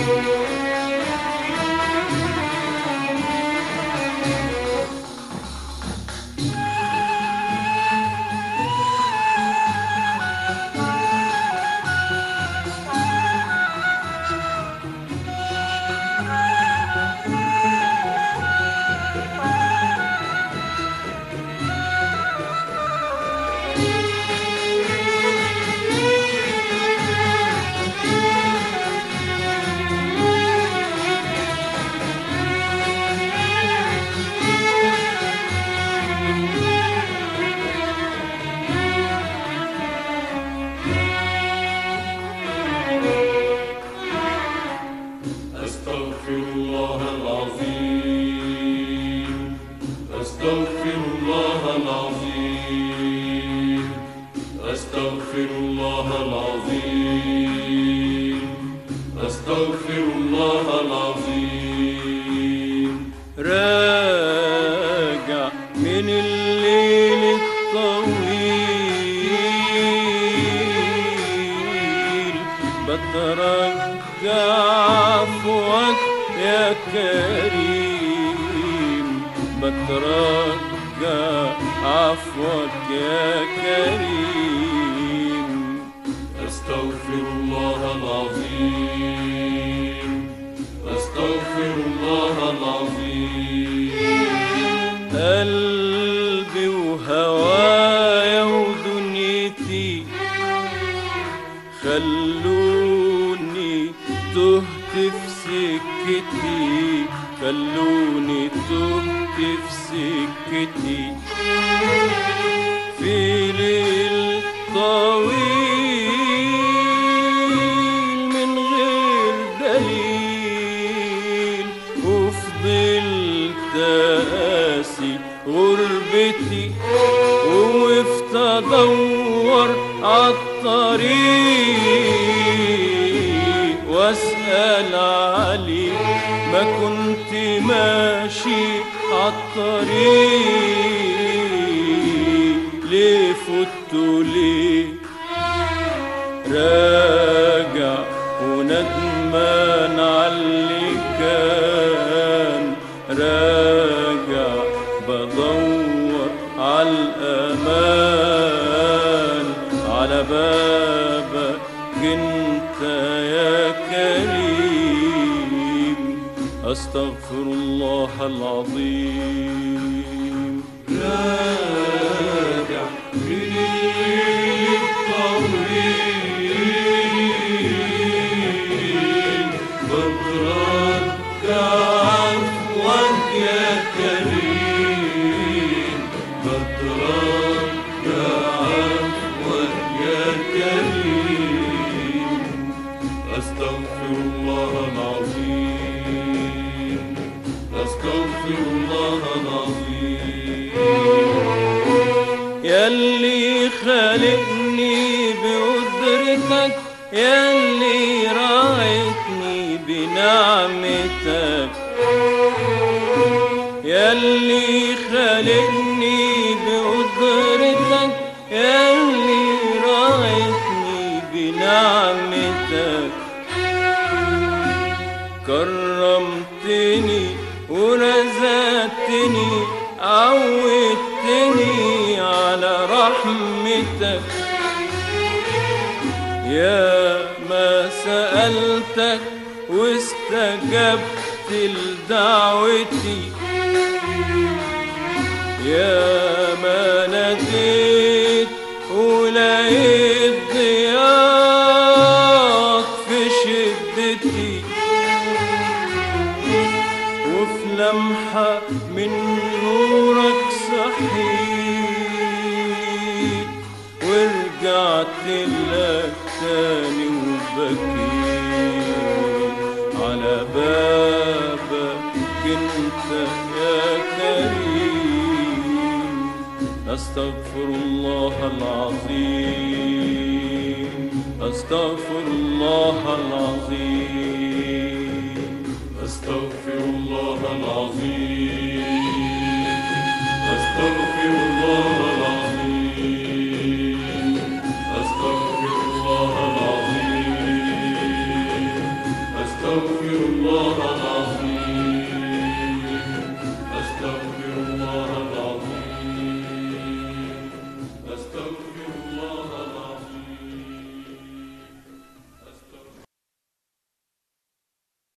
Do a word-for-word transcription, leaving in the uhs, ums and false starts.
أستغفر الله العظيم أستغفر الله العظيم. راجع من الليل الطويل بترجى عفوك يا كريم، بترجى عفوك يا كريم. أستغفر الله العظيم أستغفر الله العظيم. قلبي وهوايا ودنيتي خلوني تهت في سكتي، خلوني تهت في سكتي في ليل طويل من غير دليل، وفضلت قاسي غربتي ووقفت ادور عالطريق واسأل عليك، ما كنت ماشي عالطريق ليه فوتوا ليه؟ راجع وندمان عاللي كان، راجع بدور عالأمان على بابك انت يا كريم. أستغفر الله العظيم. راجع من الليل الطويل بترجى عفوك يا كريم، بترجى عفوك يا كريم. أستغفر الله العظيم أستغفر الله العظيم. ياللي خالقني بقدرتك، ياللي راعيتني بنعمتك، ياللي خالقني بقدرتك، ياللي راعيتني بنعمتك. كرمتني ورزقتني عودتني على رحمتك، يا ما سألتك واستجبت لدعوتي، يا ما ناديت ولقيت ضياك في شدتي، وفي لمحة من نورك صحيت ورجعت لك تاني وبكيت على بابك انت يا كريم. أستغفر الله العظيم أستغفر الله العظيم أستغفر الله العظيم